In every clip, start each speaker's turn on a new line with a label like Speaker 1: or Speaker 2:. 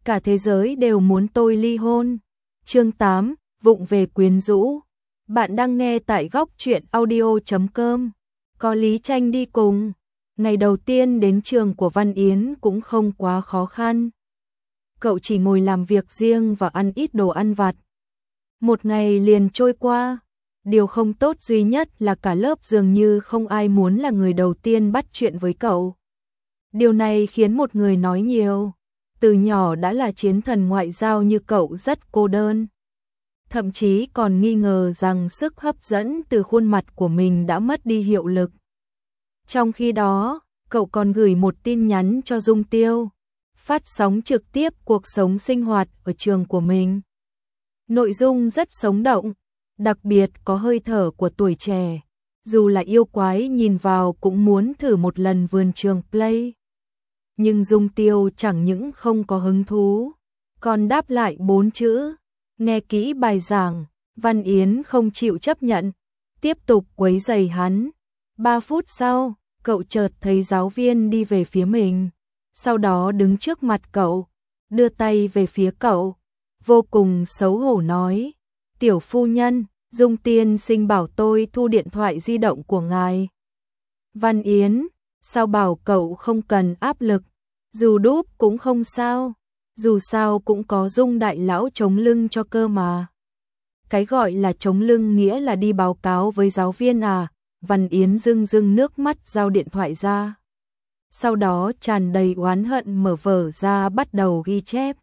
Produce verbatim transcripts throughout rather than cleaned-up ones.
Speaker 1: cả thế giới đều muốn tôi ly hôn. Chương tám, vụng về quyến rũ. Bạn đang nghe tại góc truyện audio chấm com. Có Lý Tranh đi cùng. Ngày đầu tiên đến trường của Văn Yến cũng không quá khó khăn. Cậu chỉ ngồi làm việc riêng và ăn ít đồ ăn vặt. Một ngày liền trôi qua. Điều không tốt duy nhất là cả lớp dường như không ai muốn là người đầu tiên bắt chuyện với cậu. Điều này khiến một người nói nhiều. Từ nhỏ đã là chiến thần ngoại giao như cậu rất cô đơn. Thậm chí còn nghi ngờ rằng sức hấp dẫn từ khuôn mặt của mình đã mất đi hiệu lực. Trong khi đó, cậu còn gửi một tin nhắn cho Dung Tiêu, phát sóng trực tiếp cuộc sống sinh hoạt ở trường của mình. Nội dung rất sống động, đặc biệt có hơi thở của tuổi trẻ. Dù là yêu quái nhìn vào cũng muốn thử một lần vườn trường Play. Nhưng Dung Tiêu chẳng những không có hứng thú, còn đáp lại bốn chữ, nghe kỹ bài giảng. Văn Yến không chịu chấp nhận, tiếp tục quấy rầy hắn. Ba phút sau, cậu chợt thấy giáo viên đi về phía mình, sau đó đứng trước mặt cậu, đưa tay về phía cậu, vô cùng xấu hổ nói, tiểu phu nhân, Dung tiên sinh bảo tôi thu điện thoại di động của ngài. Văn Yến, sao bảo cậu không cần áp lực, dù đúp cũng không sao, dù sao cũng có Dung đại lão chống lưng cho cơ mà. Cái gọi là chống lưng nghĩa là đi báo cáo với giáo viên à? Văn Yến rưng rưng nước mắt giao điện thoại ra. Sau đó tràn đầy oán hận mở vở ra bắt đầu ghi chép.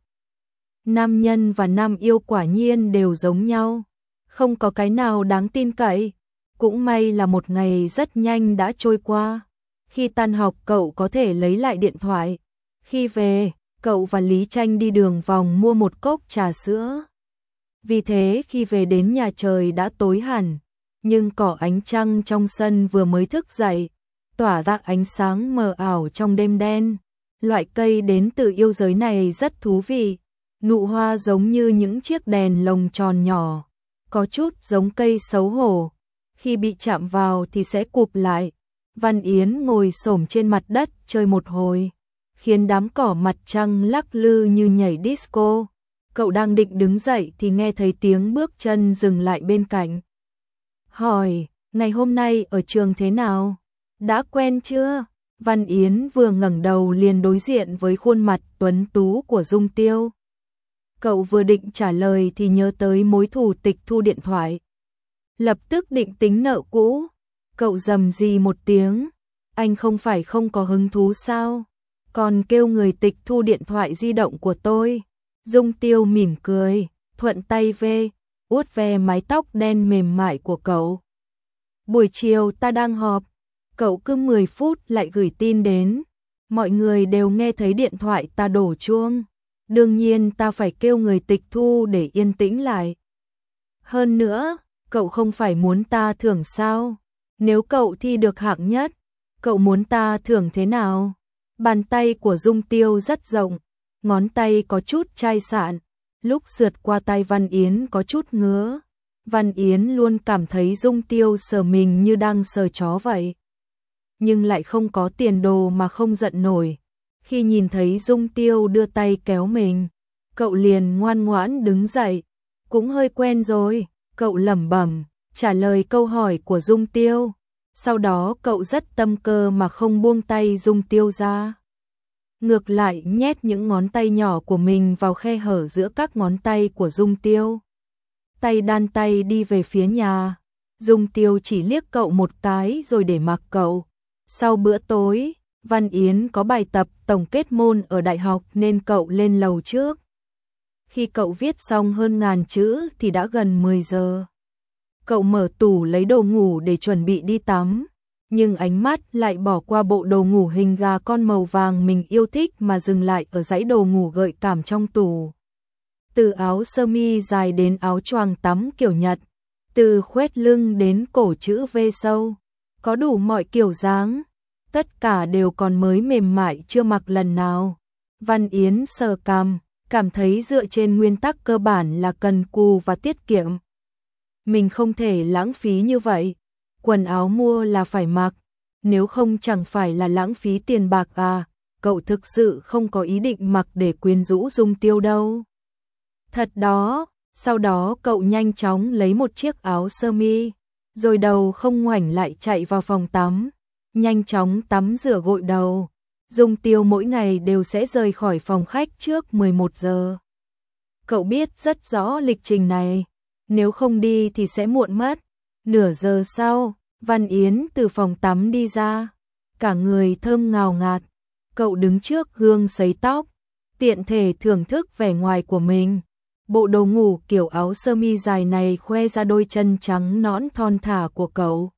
Speaker 1: Nam nhân và nam yêu quả nhiên đều giống nhau, không có cái nào đáng tin cậy. Cũng may là một ngày rất nhanh đã trôi qua. Khi tan học cậu có thể lấy lại điện thoại. Khi về, cậu và Lý Tranh đi đường vòng mua một cốc trà sữa. Vì thế khi về đến nhà trời đã tối hẳn, nhưng cỏ ánh trăng trong sân vừa mới thức dậy, tỏa ra ánh sáng mờ ảo trong đêm đen. Loại cây đến từ yêu giới này rất thú vị, nụ hoa giống như những chiếc đèn lồng tròn nhỏ, có chút giống cây xấu hổ, khi bị chạm vào thì sẽ cụp lại. Văn Yến ngồi xổm trên mặt đất chơi một hồi, khiến đám cỏ mặt trăng lắc lư như nhảy disco. Cậu đang định đứng dậy thì nghe thấy tiếng bước chân dừng lại bên cạnh. Hỏi, ngày hôm nay ở trường thế nào? Đã quen chưa? Văn Yến vừa ngẩng đầu liền đối diện với khuôn mặt tuấn tú của Dung Tiêu. Cậu vừa định trả lời thì nhớ tới mối thù tịch thu điện thoại. Lập tức định tính nợ cũ. Cậu rầm rì một tiếng. Anh không phải không có hứng thú sao? Còn kêu người tịch thu điện thoại di động của tôi. Dung Tiêu mỉm cười, thuận tay về, uốt ve mái tóc đen mềm mại của cậu. Buổi chiều ta đang họp, cậu cứ mười phút lại gửi tin đến. Mọi người đều nghe thấy điện thoại ta đổ chuông. Đương nhiên ta phải kêu người tịch thu để yên tĩnh lại. Hơn nữa, cậu không phải muốn ta thưởng sao? Nếu cậu thi được hạng nhất, cậu muốn ta thưởng thế nào? Bàn tay của Dung Tiêu rất rộng, ngón tay có chút chai sạn, lúc sượt qua tay Văn Yến có chút ngứa. Văn Yến luôn cảm thấy Dung Tiêu sờ mình như đang sờ chó vậy. Nhưng lại không có tiền đồ mà không giận nổi. Khi nhìn thấy Dung Tiêu đưa tay kéo mình, cậu liền ngoan ngoãn đứng dậy. Cũng hơi quen rồi, cậu lẩm bẩm, trả lời câu hỏi của Dung Tiêu. Sau đó cậu rất tâm cơ mà không buông tay Dung Tiêu ra. Ngược lại nhét những ngón tay nhỏ của mình vào khe hở giữa các ngón tay của Dung Tiêu. Tay đan tay đi về phía nhà. Dung Tiêu chỉ liếc cậu một cái rồi để mặc cậu. Sau bữa tối, Văn Yến có bài tập tổng kết môn ở đại học nên cậu lên lầu trước. Khi cậu viết xong hơn ngàn chữ thì đã gần mười giờ. Cậu mở tủ lấy đồ ngủ để chuẩn bị đi tắm. Nhưng ánh mắt lại bỏ qua bộ đồ ngủ hình gà con màu vàng mình yêu thích mà dừng lại ở dãy đồ ngủ gợi cảm trong tủ. Từ áo sơ mi dài đến áo choàng tắm kiểu Nhật, từ khoét lưng đến cổ chữ V sâu, có đủ mọi kiểu dáng, tất cả đều còn mới mềm mại chưa mặc lần nào. Văn Yến sờ cằm, cảm thấy dựa trên nguyên tắc cơ bản là cần cù và tiết kiệm. Mình không thể lãng phí như vậy. Quần áo mua là phải mặc, nếu không chẳng phải là lãng phí tiền bạc à. cậu thực sự không có ý định mặc để quyến rũ Dung Tiêu đâu. Thật đó, sau đó cậu nhanh chóng lấy một chiếc áo sơ mi, rồi đầu không ngoảnh lại chạy vào phòng tắm, nhanh chóng tắm rửa gội đầu. Dung Tiêu mỗi ngày đều sẽ rời khỏi phòng khách trước mười một giờ. Cậu biết rất rõ lịch trình này, nếu không đi thì sẽ muộn mất. Nửa giờ sau, Văn Yến từ phòng tắm đi ra, cả người thơm ngào ngạt. Cậu đứng trước gương sấy tóc, tiện thể thưởng thức vẻ ngoài của mình. Bộ đồ ngủ kiểu áo sơ mi dài này khoe ra đôi chân trắng nõn thon thả của cậu.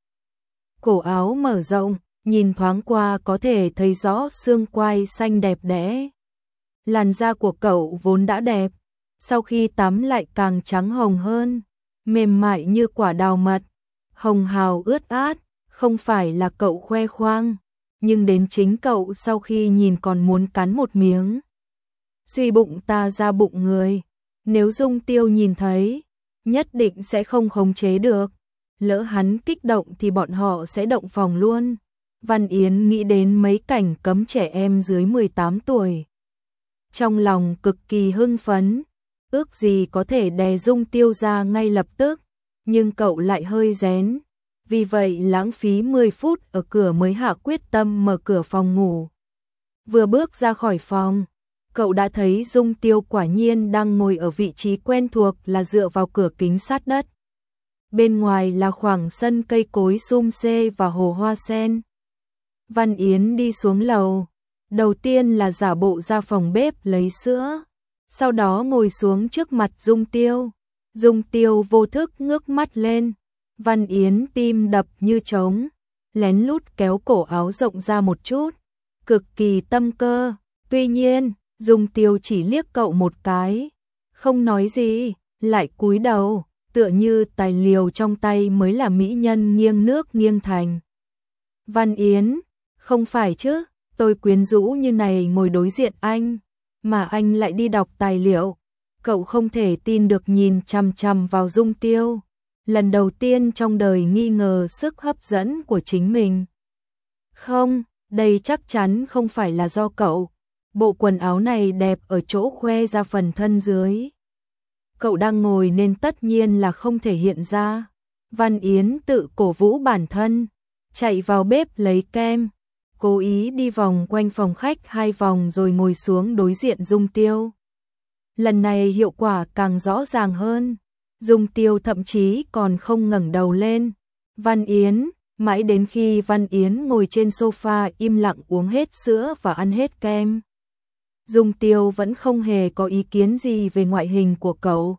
Speaker 1: Cổ áo mở rộng, nhìn thoáng qua có thể thấy rõ xương quai xanh đẹp đẽ. Làn da của cậu vốn đã đẹp, sau khi tắm lại càng trắng hồng hơn, mềm mại như quả đào mật, hồng hào ướt át, không phải là cậu khoe khoang, nhưng đến chính cậu sau khi nhìn còn muốn cắn một miếng. Suy bụng ta ra bụng người, nếu Dung Tiêu nhìn thấy, nhất định sẽ không khống chế được, lỡ hắn kích động thì bọn họ sẽ động phòng luôn. Văn Yến nghĩ đến mấy cảnh cấm trẻ em dưới mười tám tuổi. Trong lòng cực kỳ hưng phấn, ước gì có thể đè Dung Tiêu ra ngay lập tức, nhưng cậu lại hơi rén, vì vậy lãng phí mười phút ở cửa mới hạ quyết tâm mở cửa phòng ngủ. Vừa bước ra khỏi phòng, cậu đã thấy Dung Tiêu quả nhiên đang ngồi ở vị trí quen thuộc là dựa vào cửa kính sát đất. Bên ngoài là khoảng sân cây cối sum xê và hồ hoa sen. Văn Yến đi xuống lầu, đầu tiên là giả bộ ra phòng bếp lấy sữa, sau đó ngồi xuống trước mặt Dung Tiêu. Dung Tiêu vô thức ngước mắt lên, Văn Yến tim đập như trống, lén lút kéo cổ áo rộng ra một chút, cực kỳ tâm cơ. Tuy nhiên, Dung Tiêu chỉ liếc cậu một cái, không nói gì, lại cúi đầu, tựa như tài liều trong tay mới là mỹ nhân nghiêng nước nghiêng thành. Văn Yến, không phải chứ, tôi quyến rũ như này ngồi đối diện anh, mà anh lại đi đọc tài liệu. Cậu không thể tin được nhìn chằm chằm vào Dung Tiêu, lần đầu tiên trong đời nghi ngờ sức hấp dẫn của chính mình. Không, đây chắc chắn không phải là do cậu. Bộ quần áo này đẹp ở chỗ khoe ra phần thân dưới. Cậu đang ngồi nên tất nhiên là không thể hiện ra. Văn Yến tự cổ vũ bản thân, chạy vào bếp lấy kem, cố ý đi vòng quanh phòng khách hai vòng rồi ngồi xuống đối diện Dung Tiêu. Lần này hiệu quả càng rõ ràng hơn, Dung Tiêu thậm chí còn không ngẩng đầu lên. Văn Yến, mãi đến khi Văn Yến ngồi trên sofa im lặng uống hết sữa và ăn hết kem, Dung Tiêu vẫn không hề có ý kiến gì về ngoại hình của cậu.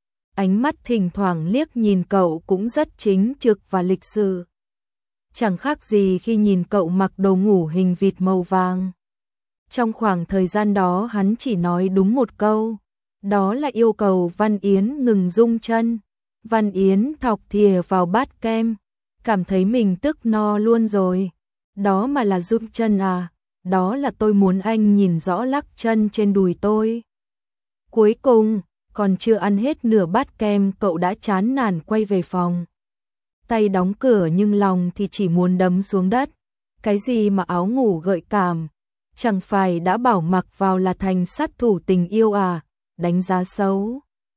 Speaker 1: Ánh mắt thỉnh thoảng liếc nhìn cậu cũng rất chính trực và lịch sự. Chẳng khác gì khi nhìn cậu mặc đồ ngủ hình vịt màu vàng. Trong khoảng thời gian đó hắn chỉ nói đúng một câu, đó là yêu cầu Văn Yến ngừng rung chân. Văn Yến thọc thìa vào bát kem, cảm thấy mình tức no luôn rồi. Đó mà là rung chân à? Đó là tôi muốn anh nhìn rõ lắc chân trên đùi tôi. Cuối cùng, còn chưa ăn hết nửa bát kem cậu đã chán nản quay về phòng. Tay đóng cửa nhưng lòng thì chỉ muốn đấm xuống đất. Cái gì mà áo ngủ gợi cảm, chẳng phải đã bảo mặc vào là thành sát thủ tình yêu à, đánh giá xấu.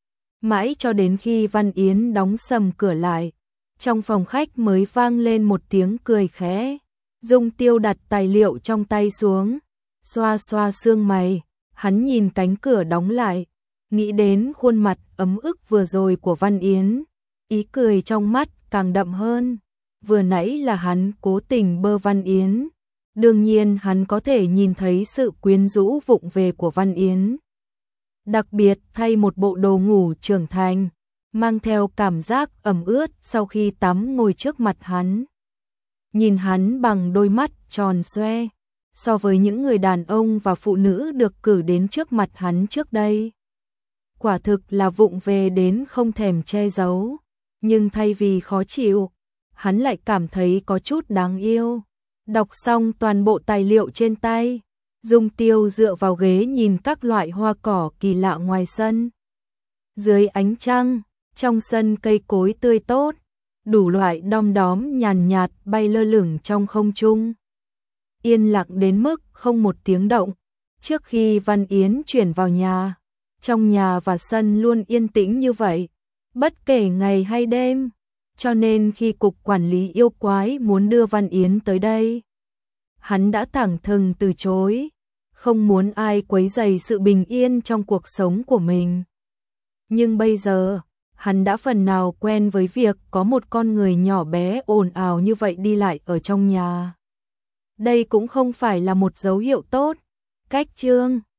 Speaker 1: Mãi cho đến khi Văn Yến đóng sầm cửa lại, trong phòng khách mới vang lên một tiếng cười khẽ. Dung Tiêu đặt tài liệu trong tay xuống, xoa xoa sương mày, hắn nhìn cánh cửa đóng lại, nghĩ đến khuôn mặt ấm ức vừa rồi của Văn Yến, ý cười trong mắt càng đậm hơn. Vừa nãy là hắn cố tình bơ Văn Yến, đương nhiên hắn có thể nhìn thấy sự quyến rũ vụng về của Văn Yến. Đặc biệt thay một bộ đồ ngủ trưởng thành, mang theo cảm giác ẩm ướt sau khi tắm ngồi trước mặt hắn. Nhìn hắn bằng đôi mắt tròn xoe, so với những người đàn ông và phụ nữ được cử đến trước mặt hắn trước đây. Quả thực là vụng về đến không thèm che giấu, nhưng thay vì khó chịu, hắn lại cảm thấy có chút đáng yêu. Đọc xong toàn bộ tài liệu trên tay, Dung Tiêu dựa vào ghế nhìn các loại hoa cỏ kỳ lạ ngoài sân. Dưới ánh trăng, trong sân cây cối tươi tốt, đủ loại đom đóm nhàn nhạt bay lơ lửng trong không trung. yên lặng đến mức không một tiếng động. Trước khi Văn Yến chuyển vào nhà, trong nhà và sân luôn yên tĩnh như vậy, bất kể ngày hay đêm. Cho nên khi cục quản lý yêu quái muốn đưa Văn Yến tới đây, hắn đã thẳng thừng từ chối, không muốn ai quấy rầy sự bình yên trong cuộc sống của mình. Nhưng bây giờ, hắn đã phần nào quen với việc có một con người nhỏ bé ồn ào như vậy đi lại ở trong nhà. Đây cũng không phải là một dấu hiệu tốt. Cách chương